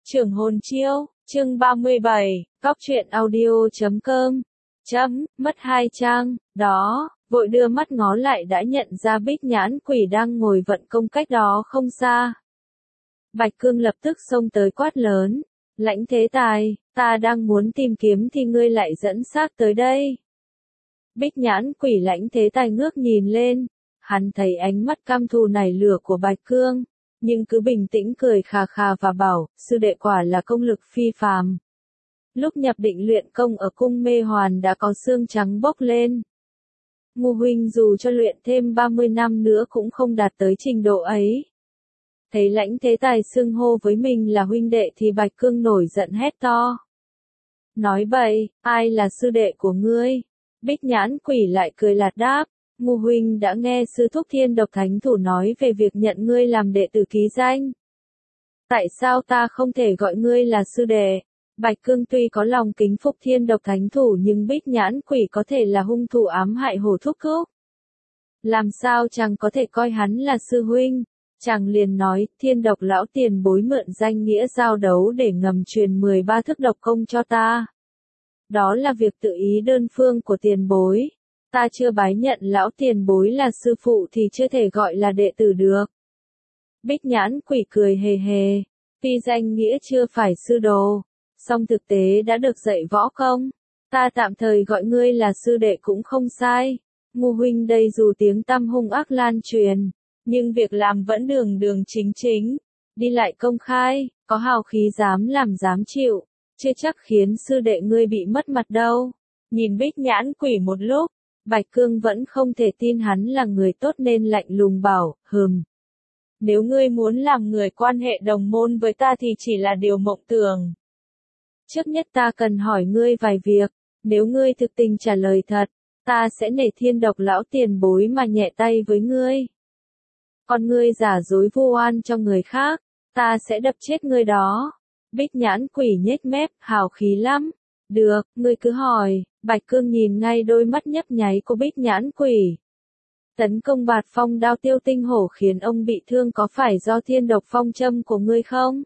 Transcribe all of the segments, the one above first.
Trưởng hồn chiêu, chương 37, góc truyện audio.com. Mất 2 trang, đó, vội đưa mắt ngó lại đã nhận ra Bích Nhãn Quỷ đang ngồi vận công cách đó không xa. Bạch Cương lập tức xông tới quát lớn, Lãnh Thế Tài, ta đang muốn tìm kiếm thì ngươi lại dẫn xác tới đây. Bích Nhãn Quỷ Lãnh Thế Tài ngước nhìn lên, hắn thấy ánh mắt căm thù nảy lửa của Bạch Cương, nhưng cứ bình tĩnh cười khà khà và bảo, sư đệ quả là công lực phi phàm. Lúc nhập định luyện công ở cung Mê Hoàn đã có xương trắng bốc lên. Ngô huynh dù cho luyện thêm 30 năm nữa cũng không đạt tới trình độ ấy. Thấy Lãnh Thế Tài xưng hô với mình là huynh đệ thì Bạch Cương nổi giận hét to. Nói bậy, ai là sư đệ của ngươi? Bích Nhãn Quỷ lại cười lạt đáp. Ngô huynh đã nghe sư thúc Thiên Độc Thánh Thủ nói về việc nhận ngươi làm đệ tử ký danh. Tại sao ta không thể gọi ngươi là sư đệ? Bạch Cương tuy có lòng kính phục Thiên Độc Thánh Thủ nhưng Bích Nhãn Quỷ có thể là hung thủ ám hại Hồ Thúc Thúc. Làm sao chàng có thể coi hắn là sư huynh? Chàng liền nói, Thiên Độc lão tiền bối mượn danh nghĩa giao đấu để ngầm truyền 13 thức độc công cho ta. Đó là việc tự ý đơn phương của tiền bối. Ta chưa bái nhận lão tiền bối là sư phụ thì chưa thể gọi là đệ tử được. Bích Nhãn Quỷ cười hề hề, tuy danh nghĩa chưa phải sư đồ, song thực tế đã được dạy võ công. Ta tạm thời gọi ngươi là sư đệ cũng không sai. Ngô huynh đây dù tiếng tăm hung ác lan truyền, nhưng việc làm vẫn đường đường chính chính, đi lại công khai, có hào khí dám làm dám chịu, chưa chắc khiến sư đệ ngươi bị mất mặt đâu. Nhìn Bích Nhãn Quỷ một lúc, Bạch Cương vẫn không thể tin hắn là người tốt nên lạnh lùng bảo, nếu ngươi muốn làm người quan hệ đồng môn với ta thì chỉ là điều mộng tưởng. Trước nhất ta cần hỏi ngươi vài việc, nếu ngươi thực tình trả lời thật, ta sẽ nể Thiên Độc lão tiền bối mà nhẹ tay với ngươi. Còn ngươi giả dối vu oan cho người khác, ta sẽ đập chết ngươi đó. Bích Nhãn Quỷ nhếch mép, hào khí lắm. Được, ngươi cứ hỏi. Bạch Cương nhìn ngay đôi mắt nhấp nháy của Bích Nhãn Quỷ. Tấn công Bạt Phong đao Tiêu Tinh Hổ khiến ông bị thương có phải do Thiên Độc phong châm của ngươi không?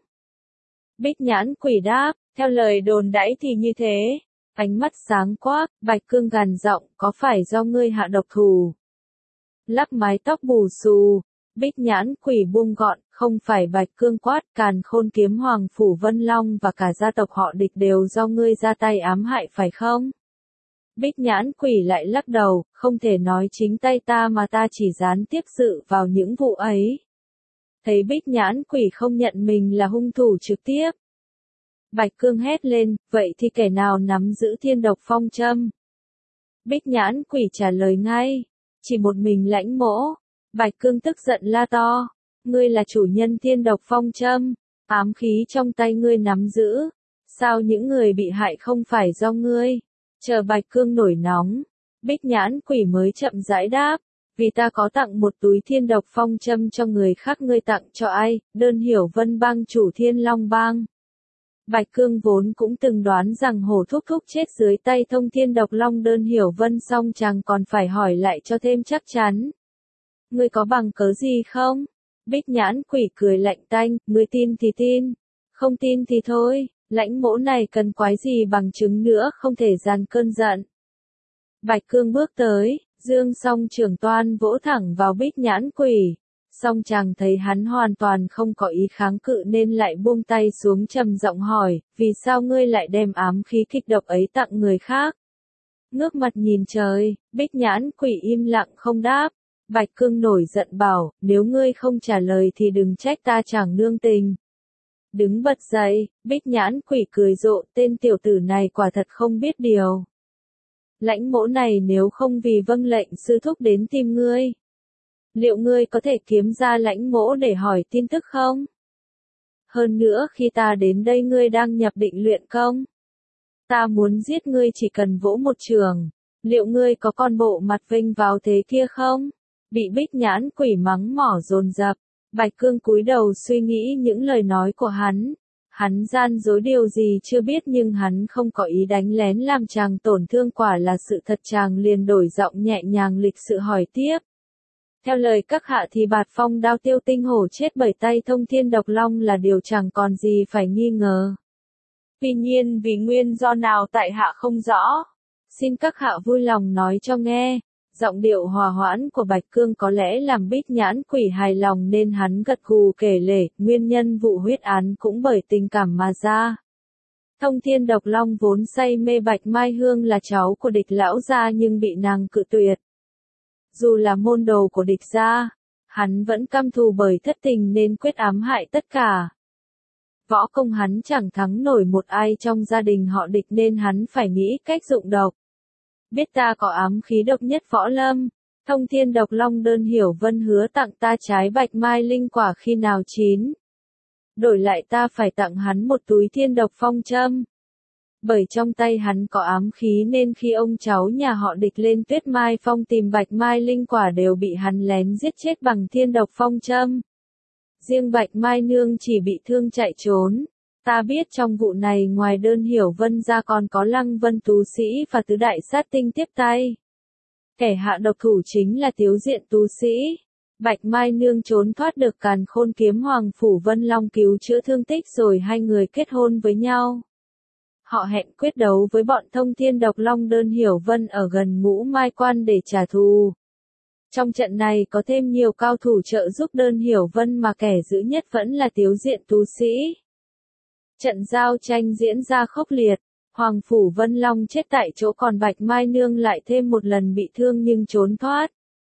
Bích Nhãn Quỷ đáp, theo lời đồn đãi thì như thế. Ánh mắt sáng quắc, Bạch Cương gằn giọng, có phải do ngươi hạ độc thủ? Lắc mái tóc bù xù, Bích Nhãn Quỷ buông gọn, không phải. Bạch Cương quát, Càn Khôn Kiếm Hoàng Phủ Vân Long và cả gia tộc họ Địch đều do ngươi ra tay ám hại phải không? Bích Nhãn Quỷ lại lắc đầu, không thể nói chính tay ta mà ta chỉ gián tiếp dự vào những vụ ấy. Thấy Bích Nhãn Quỷ không nhận mình là hung thủ trực tiếp, Bạch Cương hét lên, vậy thì kẻ nào nắm giữ Thiên Độc phong châm? Bích Nhãn Quỷ trả lời ngay, chỉ một mình Lãnh Mỗ. Bạch Cương tức giận la to, ngươi là chủ nhân Thiên Độc phong châm, ám khí trong tay ngươi nắm giữ, sao những người bị hại không phải do ngươi? Chờ Bạch Cương nổi nóng, Bích Nhãn Quỷ mới chậm rãi đáp, vì ta có tặng một túi Thiên Độc phong châm cho người khác. Ngươi tặng cho ai? Đơn Hiểu Vân bang chủ Thiên Long bang. Bạch Cương vốn cũng từng đoán rằng Hồ Thúc Thúc chết dưới tay Thông Thiên Độc Long Đơn Hiểu Vân, song chàng còn phải hỏi lại cho thêm chắc chắn. Ngươi có bằng cớ gì không? Bích Nhãn Quỷ cười lạnh tanh, ngươi tin thì tin, không tin thì thôi. Lãnh Mỗ này cần quái gì bằng chứng nữa, không thể dàn cơn giận. Bạch Cương bước tới, dương song trưởng toan vỗ thẳng vào Bích Nhãn Quỷ. Song chàng thấy hắn hoàn toàn không có ý kháng cự nên lại buông tay xuống trầm giọng hỏi, vì sao ngươi lại đem ám khí kịch độc ấy tặng người khác? Ngước mặt nhìn trời, Bích Nhãn Quỷ im lặng không đáp. Bạch Cương nổi giận bảo, nếu ngươi không trả lời thì đừng trách ta chẳng nương tình. Đứng bật dậy, Bích Nhãn Quỷ cười rộ, tên tiểu tử này quả thật không biết điều. Lãnh Mỗ này nếu không vì vâng lệnh sư thúc đến tìm ngươi, liệu ngươi có thể kiếm ra Lãnh Mỗ để hỏi tin tức không? Hơn nữa khi ta đến đây ngươi đang nhập định luyện công. Ta muốn giết ngươi chỉ cần vỗ một trường, liệu ngươi có con bộ mặt vênh vào thế kia không? Bị Bích Nhãn Quỷ mắng mỏ dồn dập, Bạch Cương cúi đầu suy nghĩ những lời nói của hắn. Hắn gian dối điều gì chưa biết nhưng hắn không có ý đánh lén làm chàng tổn thương, quả là sự thật. Chàng liền đổi giọng nhẹ nhàng lịch sự hỏi tiếp. Theo lời các hạ thì Bạt Phong đao Tiêu Tinh Hổ chết bởi tay Thông Thiên Độc Long là điều chẳng còn gì phải nghi ngờ. Tuy nhiên vì nguyên do nào tại hạ không rõ. Xin các hạ vui lòng nói cho nghe. Giọng điệu hòa hoãn của Bạch Cương có lẽ làm Bích Nhãn Quỷ hài lòng nên hắn gật gù kể lể, nguyên nhân vụ huyết án cũng bởi tình cảm mà ra. Thông Thiên Độc Long vốn say mê Bạch Mai Hương là cháu của địch lão gia nhưng bị nàng cự tuyệt. Dù là môn đồ của địch gia, hắn vẫn căm thù bởi thất tình nên quyết ám hại tất cả. Võ công hắn chẳng thắng nổi một ai trong gia đình họ địch nên hắn phải nghĩ cách dụng độc. Biết ta có ám khí độc nhất võ lâm, Thông Thiên Độc Long đơn hiểu vân hứa tặng ta trái Bạch Mai linh quả khi nào chín. Đổi lại ta phải tặng hắn một túi thiên độc phong châm. Bởi trong tay hắn có ám khí nên khi ông cháu nhà họ địch lên Tuyết Mai Phong tìm Bạch Mai linh quả đều bị hắn lén giết chết bằng thiên độc phong châm. Riêng Bạch Mai Nương chỉ bị thương chạy trốn. Ta biết trong vụ này ngoài đơn hiểu vân ra còn có Lăng Vân Tú Sĩ và tứ đại sát tinh tiếp tay. Kẻ hạ độc thủ chính là Tiếu Diện Tú Sĩ. Bạch Mai Nương trốn thoát được Càn Khôn Kiếm Hoàng Phủ Vân Long cứu chữa thương tích rồi hai người kết hôn với nhau. Họ hẹn quyết đấu với bọn Thông Thiên Độc Long đơn hiểu vân ở gần Ngũ Mai Quan để trả thù. Trong trận này có thêm nhiều cao thủ trợ giúp đơn hiểu vân mà kẻ dữ nhất vẫn là Tiếu Diện Tú Sĩ. Trận giao tranh diễn ra khốc liệt, Hoàng Phủ Vân Long chết tại chỗ còn Bạch Mai Nương lại thêm một lần bị thương nhưng trốn thoát.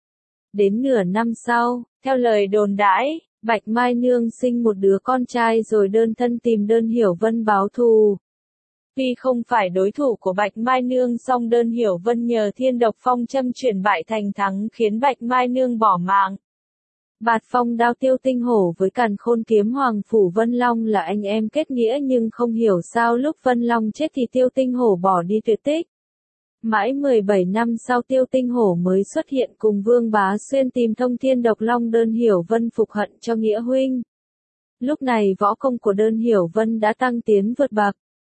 Đến nửa năm sau, theo lời đồn đãi, Bạch Mai Nương sinh một đứa con trai rồi đơn thân tìm đơn hiểu vân báo thù. Tuy không phải đối thủ của Bạch Mai Nương song đơn hiểu vân nhờ thiên độc phong châm chuyển bại thành thắng khiến Bạch Mai Nương bỏ mạng. Bạt Phong đao Tiêu Tinh Hổ với Càn Khôn Kiếm Hoàng Phủ Vân Long là anh em kết nghĩa nhưng không hiểu sao lúc Vân Long chết thì Tiêu Tinh Hổ bỏ đi tuyệt tích. Mãi 17 năm sau Tiêu Tinh Hổ mới xuất hiện cùng Vương Bá Xuyên tìm Thông Thiên Độc Long đơn hiểu vân phục hận cho nghĩa huynh. Lúc này võ công của đơn hiểu vân đã tăng tiến vượt bậc.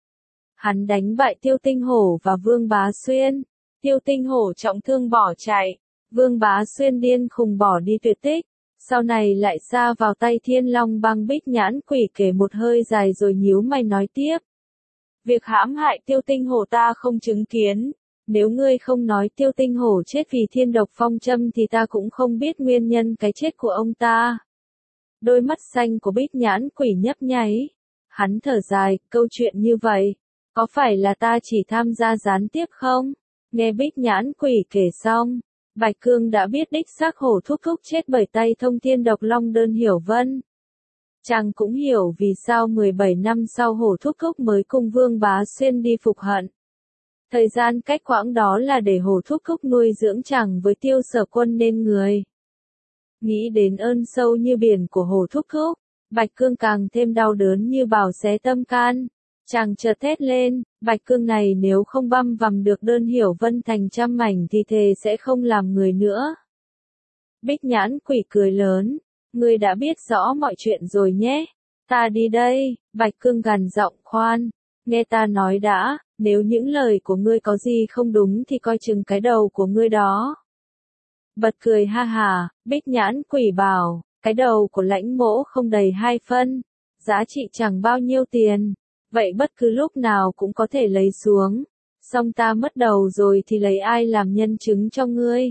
Hắn đánh bại Tiêu Tinh Hổ và Vương Bá Xuyên. Tiêu Tinh Hổ trọng thương bỏ chạy. Vương Bá Xuyên điên khùng bỏ đi tuyệt tích. Sau này lại sa vào tay Thiên Long Bang Bích Nhãn Quỷ kể một hơi dài rồi nhíu mày nói tiếp. Việc hãm hại Tiêu Tinh Hổ ta không chứng kiến. Nếu ngươi không nói Tiêu Tinh Hổ chết vì thiên độc phong châm thì ta cũng không biết nguyên nhân cái chết của ông ta. Đôi mắt xanh của Bích Nhãn Quỷ nhấp nháy. Hắn thở dài, câu chuyện như vậy. Có phải là ta chỉ tham gia gián tiếp không? Nghe Bích Nhãn Quỷ kể xong, Bạch Cương đã biết đích xác Hổ Thúc Thúc chết bởi tay Thông Thiên Độc Long đơn hiểu vân. Chàng cũng hiểu vì sao 17 năm sau Hổ Thúc Thúc mới cùng Vương Bá Xuyên đi phục hận. Thời gian cách quãng đó là để Hổ Thúc Thúc nuôi dưỡng chàng với Tiêu Sở Quân nên người. Nghĩ đến ơn sâu như biển của Hổ Thúc Thúc, Bạch Cương càng thêm đau đớn như bào xé tâm can. Chàng chợt thét lên, Bạch Cương này nếu không băm vằm được đơn hiểu vân thành trăm mảnh thì thề sẽ không làm người nữa. Bích Nhãn Quỷ cười lớn, ngươi đã biết rõ mọi chuyện rồi nhé. Ta đi đây, Bạch Cương gằn giọng khoan, nghe ta nói đã, nếu những lời của ngươi có gì không đúng thì coi chừng cái đầu của ngươi đó. Bật cười ha hà, Bích Nhãn Quỷ bảo, cái đầu của Lãnh Mỗ không đầy 2 phân, giá trị chẳng bao nhiêu tiền. Vậy bất cứ lúc nào cũng có thể lấy xuống. Xong ta mất đầu rồi thì lấy ai làm nhân chứng cho ngươi?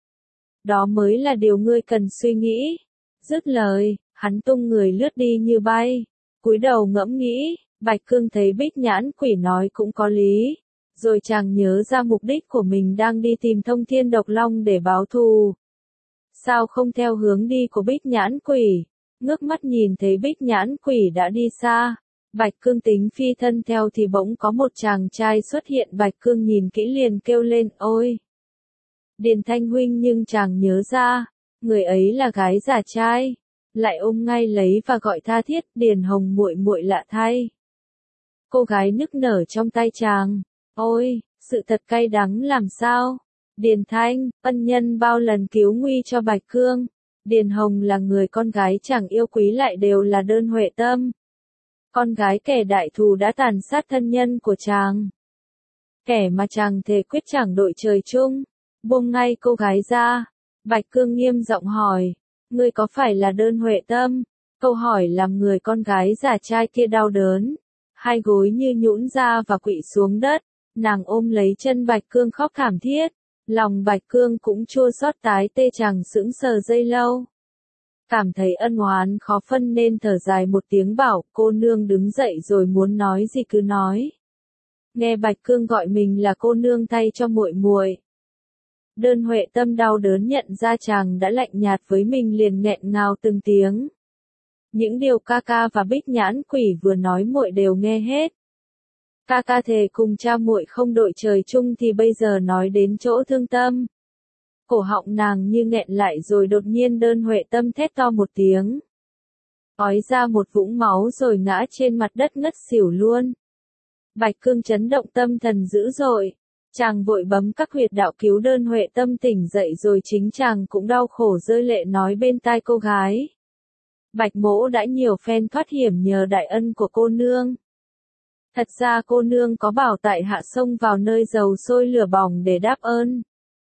Đó mới là điều ngươi cần suy nghĩ. Dứt lời, hắn tung người lướt đi như bay. Cúi đầu ngẫm nghĩ, Bạch Cương thấy Bích Nhãn Quỷ nói cũng có lý. Rồi chàng nhớ ra mục đích của mình đang đi tìm Thông Thiên Độc Long để báo thù. Sao không theo hướng đi của Bích Nhãn Quỷ? Ngước mắt nhìn thấy Bích Nhãn Quỷ đã đi xa. Bạch Cương tính phi thân theo thì bỗng có một chàng trai xuất hiện. Bạch Cương nhìn kỹ liền kêu lên ôi. Điền Thanh huynh, nhưng chàng nhớ ra, người ấy là gái giả trai. Lại ôm ngay lấy và gọi tha thiết, Điền Hồng muội muội lạ thay. Cô gái nức nở trong tay chàng. Ôi, sự thật cay đắng làm sao? Điền Thanh, ân nhân bao lần cứu nguy cho Bạch Cương. Điền Hồng là người con gái chàng yêu quý lại đều là đơn huệ tâm. Con gái kẻ đại thù đã tàn sát thân nhân của chàng. Kẻ mà chàng thề quyết chẳng đội trời chung. Buông ngay cô gái ra. Bạch Cương nghiêm giọng hỏi, ngươi có phải là Đơn Huệ Tâm? Câu hỏi làm người con gái già trai kia đau đớn, hai gối như nhũn ra và quỵ xuống đất, nàng ôm lấy chân Bạch Cương khóc thảm thiết, lòng Bạch Cương cũng chua xót tái tê chàng sững sờ giây lâu. Cảm thấy ân oán khó phân nên thở dài một tiếng bảo, cô nương đứng dậy rồi muốn nói gì cứ nói. Nghe Bạch Cương gọi mình là cô nương thay cho muội muội. Đơn Huệ Tâm đau đớn nhận ra chàng đã lạnh nhạt với mình liền nghẹn ngào từng tiếng. Những điều ca ca và Bích Nhãn Quỷ vừa nói muội đều nghe hết. Ca ca thề cùng cha muội không đội trời chung thì bây giờ nói đến chỗ thương tâm. Cổ họng nàng như nghẹn lại rồi đột nhiên Đơn Huệ Tâm thét to một tiếng. Ói ra một vũng máu rồi ngã trên mặt đất ngất xỉu luôn. Bạch Cương chấn động tâm thần dữ dội. Chàng vội bấm các huyệt đạo cứu Đơn Huệ Tâm tỉnh dậy rồi chính chàng cũng đau khổ rơi lệ nói bên tai cô gái. Bạch mỗ đã nhiều phen thoát hiểm nhờ đại ân của cô nương. Thật ra cô nương có bảo tại hạ xông vào nơi dầu sôi lửa bỏng để đáp ơn.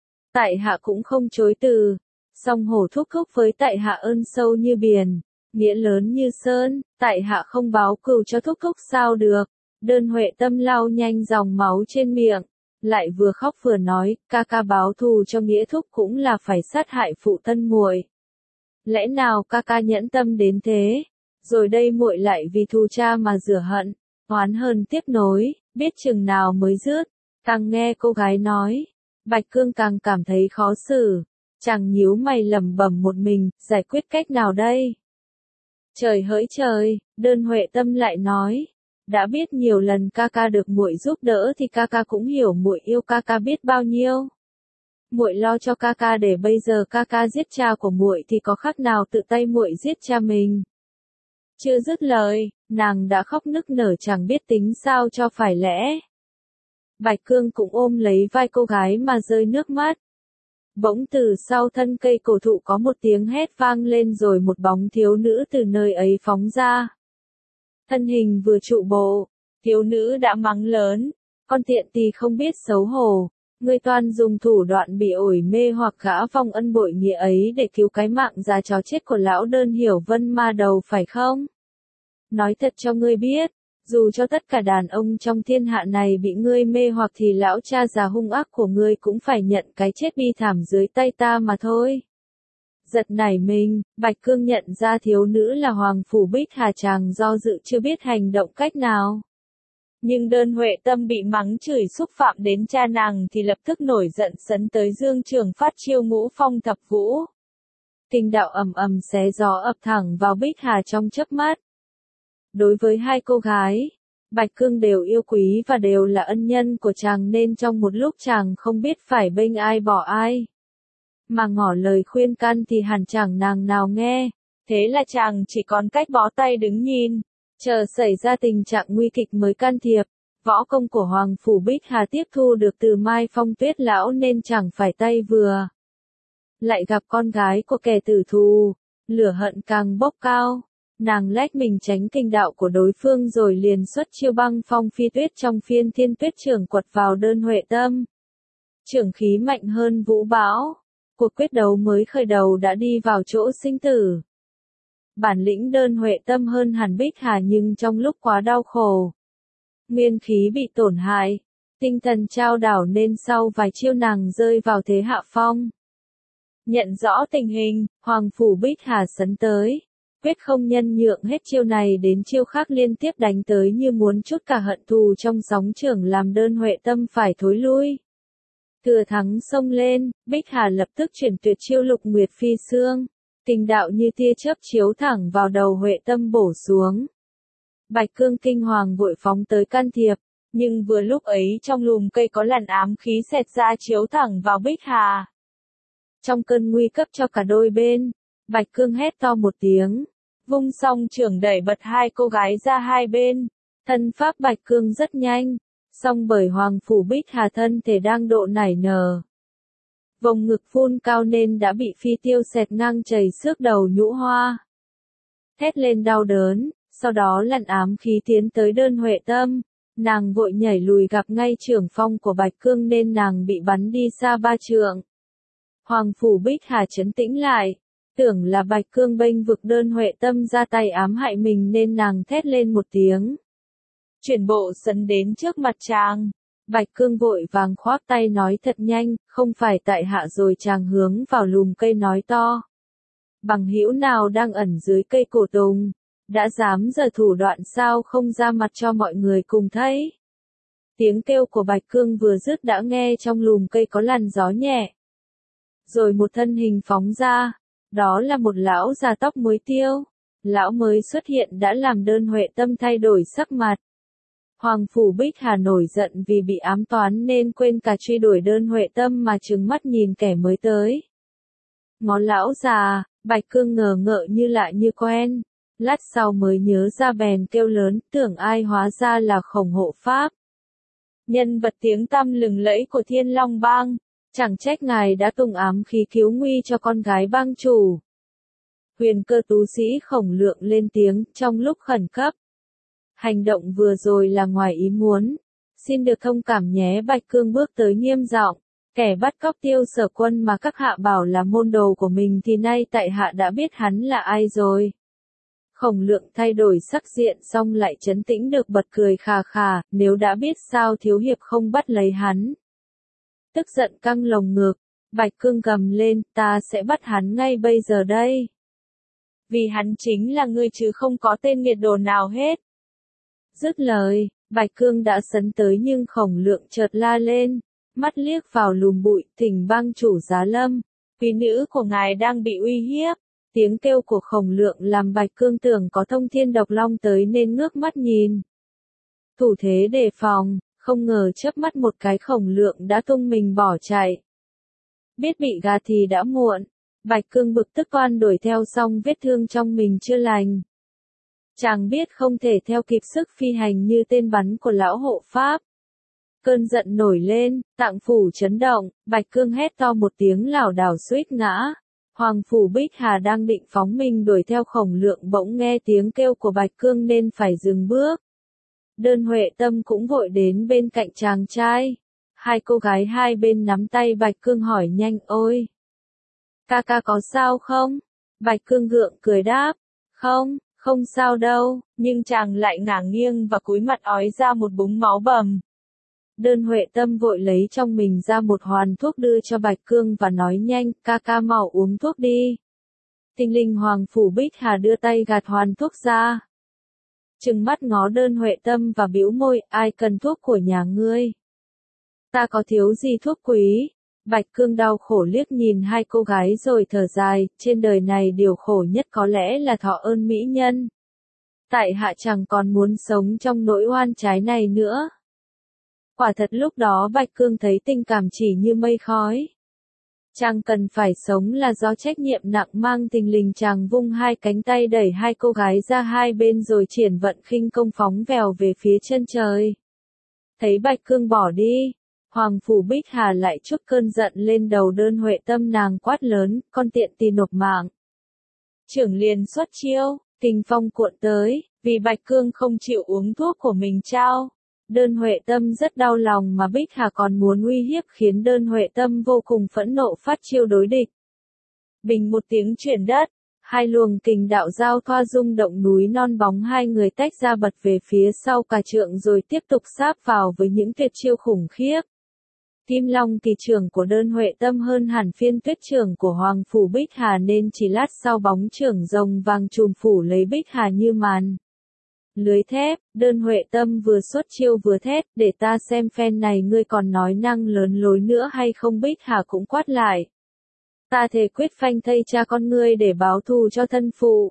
Tại hạ cũng không chối từ, song hổ thúc thúc với tại hạ ơn sâu như biển, nghĩa lớn như sơn, tại hạ không báo cừu cho thúc thúc sao được. Đơn Huệ Tâm lau nhanh dòng máu trên miệng, lại vừa khóc vừa nói, ca ca báo thù cho nghĩa thúc cũng là phải sát hại phụ thân muội. Lẽ nào ca ca nhẫn tâm đến thế, rồi đây muội lại vì thù cha mà rửa hận, oán hờn tiếp nối, biết chừng nào mới dứt. Càng nghe cô gái nói, Bạch Cương càng cảm thấy khó xử, chàng nhíu mày lẩm bẩm một mình, giải quyết cách nào đây? Trời hỡi trời, Đơn Huệ Tâm lại nói, đã biết nhiều lần ca ca được muội giúp đỡ thì ca ca cũng hiểu muội yêu ca ca biết bao nhiêu. Muội lo cho ca ca để bây giờ ca ca giết cha của muội thì có khác nào tự tay muội giết cha mình. Chưa dứt lời, nàng đã khóc nức nở chẳng biết tính sao cho phải lẽ. Bạch Cương cũng ôm lấy vai cô gái mà rơi nước mắt. Bỗng từ sau thân cây cổ thụ có một tiếng hét vang lên rồi một bóng thiếu nữ từ nơi ấy phóng ra. Thân hình vừa trụ bộ, thiếu nữ đã mắng lớn, con tiện tỳ không biết xấu hổ, ngươi toan dùng thủ đoạn bị ổi mê hoặc gã vong ân bội nghĩa ấy để cứu cái mạng già chó chết của lão Đơn Hiểu Vân ma đầu phải không? Nói thật cho ngươi biết, dù cho tất cả đàn ông trong thiên hạ này bị ngươi mê hoặc thì lão cha già hung ác của ngươi cũng phải nhận cái chết bi thảm dưới tay ta mà thôi. Giật nảy mình, Bạch Cương nhận ra thiếu nữ là Hoàng Phủ Bích Hà, chàng do dự chưa biết hành động cách nào. Nhưng Đơn Huệ Tâm bị mắng chửi xúc phạm đến cha nàng thì lập tức nổi giận sấn tới dương trường phát chiêu Ngũ Phong Thập Vũ. Kình đạo ầm ầm xé gió ập thẳng vào Bích Hà trong chớp mắt. Đối với hai cô gái, Bạch Cương đều yêu quý và đều là ân nhân của chàng nên trong một lúc chàng không biết phải bênh ai bỏ ai. Mà ngỏ lời khuyên can thì hẳn chẳng nàng nào nghe, thế là chàng chỉ còn cách bó tay đứng nhìn, chờ xảy ra tình trạng nguy kịch mới can thiệp. Võ công của Hoàng Phủ Bích Hà tiếp thu được từ Mai Phong Tuyết lão nên chẳng phải tay vừa. Lại gặp con gái của kẻ tử thù, lửa hận càng bốc cao. Nàng lách mình tránh kình đạo của đối phương rồi liền xuất chiêu Băng Phong Phi Tuyết trong Phiên Thiên Tuyết Trưởng quật vào Đơn Huệ Tâm. Trưởng khí mạnh hơn vũ bão, cuộc quyết đấu mới khởi đầu đã đi vào chỗ sinh tử. Bản lĩnh Đơn Huệ Tâm hơn hẳn Bích Hà nhưng trong lúc quá đau khổ, nguyên khí bị tổn hại, tinh thần trao đảo nên sau vài chiêu nàng rơi vào thế hạ phong. Nhận rõ tình hình, Hoàng Phủ Bích Hà sấn tới. Quyết không nhân nhượng hết chiêu này đến chiêu khác liên tiếp đánh tới như muốn trút cả hận thù trong sóng trưởng làm Đơn Huệ Tâm phải thối lui. Thừa thắng xông lên, Bích Hà lập tức chuyển tuyệt chiêu Lục Nguyệt Phi Xương. Kình đạo như tia chớp chiếu thẳng vào đầu Huệ Tâm bổ xuống. Bạch Cương kinh hoàng vội phóng tới can thiệp, nhưng vừa lúc ấy trong lùm cây có làn ám khí xẹt ra chiếu thẳng vào Bích Hà. Trong cơn nguy cấp cho cả đôi bên, Bạch Cương hét to một tiếng, vung song trưởng đẩy bật hai cô gái ra hai bên. Thân pháp Bạch Cương rất nhanh, song bởi Hoàng Phủ Bích Hà thân thể đang độ nảy nở. Vòng ngực phun cao nên đã bị phi tiêu xẹt ngang chảy xước đầu nhũ hoa. Thét lên đau đớn, sau đó lặn ám khí tiến tới Đơn Huệ Tâm. Nàng vội nhảy lùi gặp ngay trưởng phong của Bạch Cương nên nàng bị bắn đi xa 3 trượng. Hoàng phủ Bích Hà trấn tĩnh lại, tưởng là Bạch Cương bênh vực Đơn Huệ Tâm ra tay ám hại mình nên nàng thét lên một tiếng. Chuyển bộ sấn đến trước mặt chàng. Bạch Cương vội vàng khoác tay nói thật nhanh, không phải tại hạ rồi chàng hướng vào lùm cây nói to. Bằng hữu nào đang ẩn dưới cây cổ tùng, đã dám giở thủ đoạn sao không ra mặt cho mọi người cùng thấy. Tiếng kêu của Bạch Cương vừa dứt đã nghe trong lùm cây có làn gió nhẹ. Rồi một thân hình phóng ra, đó là một lão già tóc muối tiêu. Lão mới xuất hiện đã làm Đơn Huệ Tâm thay đổi sắc mặt. Hoàng phủ Bích Hà nổi giận vì bị ám toán nên quên cả truy đuổi Đơn Huệ Tâm mà trừng mắt nhìn kẻ mới tới. Ngó lão già, Bạch Cương ngờ ngợ như lạ như quen. Lát sau mới nhớ ra bèn kêu lớn, tưởng ai hóa ra là Khổng Hộ Pháp. Nhân vật tiếng tăm lừng lẫy của Thiên Long Bang, chẳng trách ngài đã tung ám khí cứu nguy cho con gái bang chủ. Huyền Cơ tú sĩ Khổng Lượng lên tiếng trong lúc khẩn cấp. Hành động vừa rồi là ngoài ý muốn. Xin được thông cảm nhé. Bạch Cương bước tới nghiêm giọng. Kẻ bắt cóc Tiêu Sở Quân mà các hạ bảo là môn đồ của mình thì nay tại hạ đã biết hắn là ai rồi. Khổng Lượng thay đổi sắc diện xong lại trấn tĩnh được bật cười khà khà, nếu đã biết sao thiếu hiệp không bắt lấy hắn. Tức giận căng lồng ngực, Bạch Cương gầm lên, ta sẽ bắt hắn ngay bây giờ đây. Vì hắn chính là ngươi chứ không có tên nghiệt đồ nào hết. Dứt lời, Bạch Cương đã sấn tới nhưng Khổng Lượng chợt la lên, mắt liếc vào lùm bụi, thỉnh bang chủ Giá Lâm, quý nữ của ngài đang bị uy hiếp. Tiếng kêu của Khổng Lượng làm Bạch Cương tưởng có Thông Thiên Độc Long tới nên ngước mắt nhìn. Thủ thế đề phòng, không ngờ chớp mắt một cái Khổng Lượng đã tung mình bỏ chạy. Biết bị gạt thì đã muộn, Bạch Cương bực tức toan đuổi theo xong vết thương trong mình chưa lành. Chàng biết không thể theo kịp sức phi hành như tên bắn của lão hộ pháp. Cơn giận nổi lên, tạng phủ chấn động, Bạch Cương hét to một tiếng lảo đảo suýt ngã. Hoàng phủ Bích Hà đang định phóng mình đuổi theo Khổng Lượng bỗng nghe tiếng kêu của Bạch Cương nên phải dừng bước. Đơn Huệ Tâm cũng vội đến bên cạnh chàng trai. Hai cô gái hai bên nắm tay Bạch Cương hỏi nhanh, ôi! Ca ca có sao không? Bạch Cương gượng cười đáp, không, không sao đâu, nhưng chàng lại ngả nghiêng và cúi mặt ói ra một búng máu bầm. Đơn Huệ Tâm vội lấy trong mình ra một hoàn thuốc đưa cho Bạch Cương và nói nhanh, ca ca mau uống thuốc đi. Tinh linh Hoàng phủ Bích Hà đưa tay gạt hoàn thuốc ra. Trừng mắt ngó Đơn Huệ Tâm và bĩu môi, ai cần thuốc của nhà ngươi? Ta có thiếu gì thuốc quý? Bạch Cương đau khổ liếc nhìn hai cô gái rồi thở dài, trên đời này điều khổ nhất có lẽ là thọ ơn mỹ nhân. Tại hạ chẳng còn muốn sống trong nỗi oan trái này nữa. Quả thật lúc đó Bạch Cương thấy tình cảm chỉ như mây khói. Chàng cần phải sống là do trách nhiệm nặng mang tình lình, chàng vung hai cánh tay đẩy hai cô gái ra hai bên rồi triển vận khinh công phóng vèo về phía chân trời. Thấy Bạch Cương bỏ đi, Hoàng phủ Bích Hà lại trút cơn giận lên đầu Đơn Huệ Tâm, nàng quát lớn, con tiện tì nộp mạng. Trưởng liền xuất chiêu, kình phong cuộn tới, vì Bạch Cương không chịu uống thuốc của mình trao. Đơn Huệ Tâm rất đau lòng mà Bích Hà còn muốn uy hiếp khiến Đơn Huệ Tâm vô cùng phẫn nộ phát chiêu đối địch. Bình một tiếng chuyển đất, hai luồng kình đạo giao thoa rung động núi non, bóng hai người tách ra bật về phía sau cả trượng rồi tiếp tục sáp vào với những tuyệt chiêu khủng khiếp. Kim Long Kỳ trưởng của Đơn Huệ Tâm hơn hẳn Phiên Tuyết trưởng của Hoàng phủ Bích Hà nên chỉ lát sau bóng trưởng rồng vàng trùm phủ lấy Bích Hà như màn lưới thép. Đơn Huệ Tâm vừa xuất chiêu vừa thét, để ta xem phen này ngươi còn nói năng lớn lối nữa hay không. Bích Hà cũng quát lại, ta thề quyết phanh thây cha con ngươi để báo thù cho thân phụ.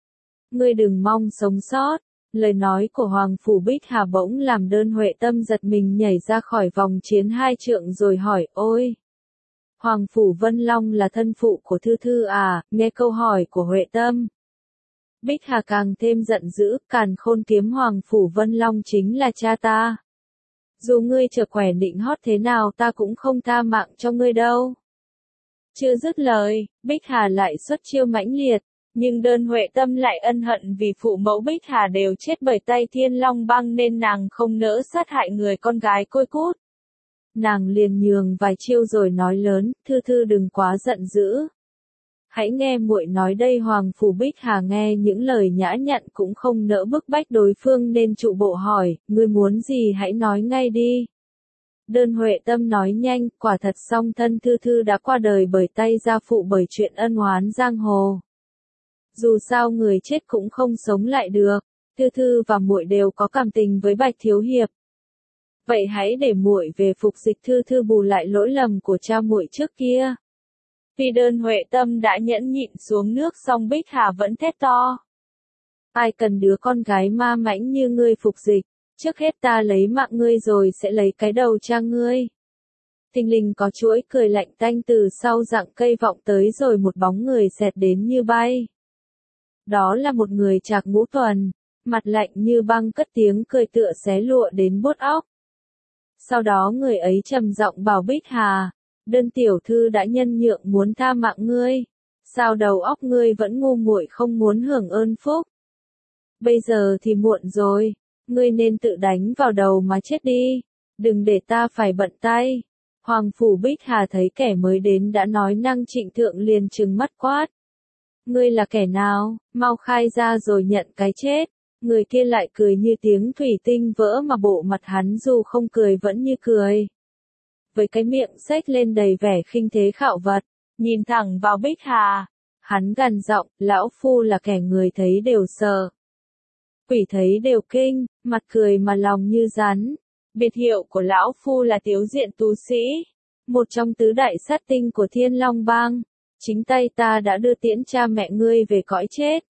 Ngươi đừng mong sống sót. Lời nói của Hoàng phủ Bích Hà bỗng làm Đơn Huệ Tâm giật mình nhảy ra khỏi vòng chiến hai trượng rồi hỏi, ôi! Hoàng phủ Vân Long là thân phụ của Thư Thư à? Nghe câu hỏi của Huệ Tâm, Bích Hà càng thêm giận dữ, Càn Khôn Kiếm Hoàng phủ Vân Long chính là cha ta. Dù ngươi trở khỏe nịnh hót thế nào ta cũng không tha mạng cho ngươi đâu. Chưa dứt lời, Bích Hà lại xuất chiêu mãnh liệt. Nhưng Đơn Huệ Tâm lại ân hận vì phụ mẫu Bích Hà đều chết bởi tay Thiên Long Bang nên nàng không nỡ sát hại người con gái côi cút. nàng liền nhường vài chiêu rồi nói lớn, Thư Thư đừng quá giận dữ. Hãy nghe muội nói đây. Hoàng Phủ Bích Hà nghe những lời nhã nhặn cũng không nỡ bức bách đối phương nên trụ bộ hỏi, ngươi muốn gì hãy nói ngay đi. Đơn Huệ Tâm nói nhanh, quả thật song thân Thư Thư đã qua đời bởi tay gia phụ bởi chuyện ân oán giang hồ. Dù sao người chết cũng không sống lại được, Thư Thư và muội đều có cảm tình với Bạch thiếu hiệp. Vậy hãy để muội về phục dịch Thư Thư bù lại lỗi lầm của cha muội trước kia. Vì Đơn Huệ Tâm đã nhẫn nhịn xuống nước song Bích Hà vẫn thét to. Ai cần đứa con gái ma mãnh như ngươi phục dịch, trước hết ta lấy mạng ngươi rồi sẽ lấy cái đầu cha ngươi. Thình lình có chuỗi cười lạnh tanh từ sau rặng cây vọng tới rồi một bóng người xẹt đến như bay. Đó là một người Trạc Ngũ Tuần, mặt lạnh như băng cất tiếng cười tựa xé lụa đến buốt óc. Sau đó người ấy trầm giọng bảo Bích Hà, Đơn tiểu thư đã nhân nhượng muốn tha mạng ngươi, sao đầu óc ngươi vẫn ngu muội không muốn hưởng ơn phúc. Bây giờ thì muộn rồi, ngươi nên tự đánh vào đầu mà chết đi, đừng để ta phải bận tay. Hoàng Phủ Bích Hà thấy kẻ mới đến đã nói năng trịnh thượng liền trừng mắt quát. Ngươi là kẻ nào, mau khai ra rồi nhận cái chết. Người kia lại cười như tiếng thủy tinh vỡ mà bộ mặt hắn dù không cười vẫn như cười. Với cái miệng xếch lên đầy vẻ khinh thế khạo vật, nhìn thẳng vào Bích Hà, hắn gằn giọng, lão phu là kẻ người thấy đều sợ. Quỷ thấy đều kinh, mặt cười mà lòng như rắn. Biệt hiệu của lão phu là Tiếu Diện Tú Sĩ, một trong tứ đại sát tinh của Thiên Long Bang. Chính tay ta đã đưa tiễn cha mẹ ngươi về cõi chết.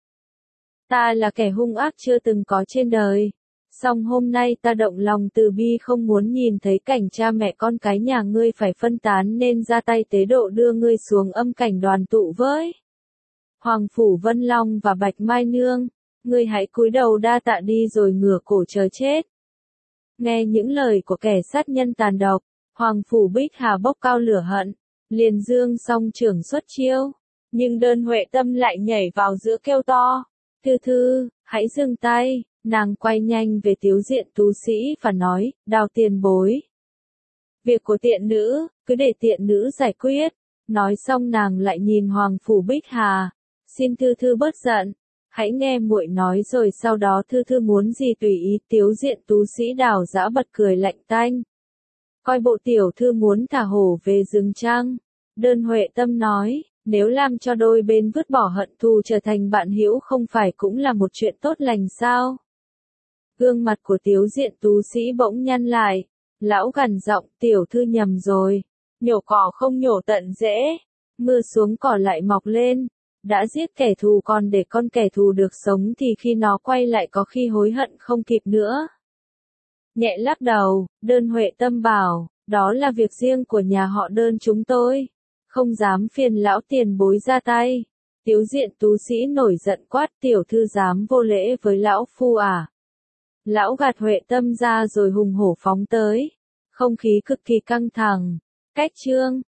Ta là kẻ hung ác chưa từng có trên đời. Song hôm nay ta động lòng từ bi không muốn nhìn thấy cảnh cha mẹ con cái nhà ngươi phải phân tán nên ra tay tế độ đưa ngươi xuống âm cảnh đoàn tụ với Hoàng Phủ Vân Long và Bạch Mai Nương. Ngươi hãy cúi đầu đa tạ đi rồi ngửa cổ chờ chết. Nghe những lời của kẻ sát nhân tàn độc, Hoàng Phủ Bích Hà bốc cao lửa hận, liền dương song trưởng xuất chiêu. Nhưng Đơn Huệ Tâm lại nhảy vào giữa kêu to. Thư Thư, hãy dừng tay. Nàng quay nhanh về Tiếu Diện Tú Sĩ và nói, Đào tiền bối. Việc của tiện nữ, cứ để tiện nữ giải quyết. Nói xong nàng lại nhìn Hoàng Phủ Bích Hà. Xin Thư Thư bớt giận. Hãy nghe muội nói rồi sau đó Thư Thư muốn gì tùy ý. Tiếu Diện Tú Sĩ Đào giã bật cười lạnh tanh. Coi bộ tiểu thư muốn thả hổ về rừng trăng. Đơn Huệ Tâm nói, nếu làm cho đôi bên vứt bỏ hận thù trở thành bạn hữu không phải cũng là một chuyện tốt lành sao? Gương mặt của Tiếu Diện Tú Sĩ bỗng nhăn lại. Lão gằn giọng, tiểu thư nhầm rồi. Nhổ cỏ không nhổ tận rễ. Mưa xuống cỏ lại mọc lên. Đã giết kẻ thù còn để con kẻ thù được sống thì khi nó quay lại có khi hối hận không kịp nữa. Nhẹ lắc đầu, Đơn Huệ Tâm bảo, đó là việc riêng của nhà họ Đơn chúng tôi. Không dám phiền lão tiền bối ra tay. Tiếu Diện Tú Sĩ nổi giận quát, tiểu thư dám vô lễ với lão phu à? Lão gạt Huệ Tâm ra rồi hùng hổ phóng tới. Không khí cực kỳ căng thẳng. Cách chương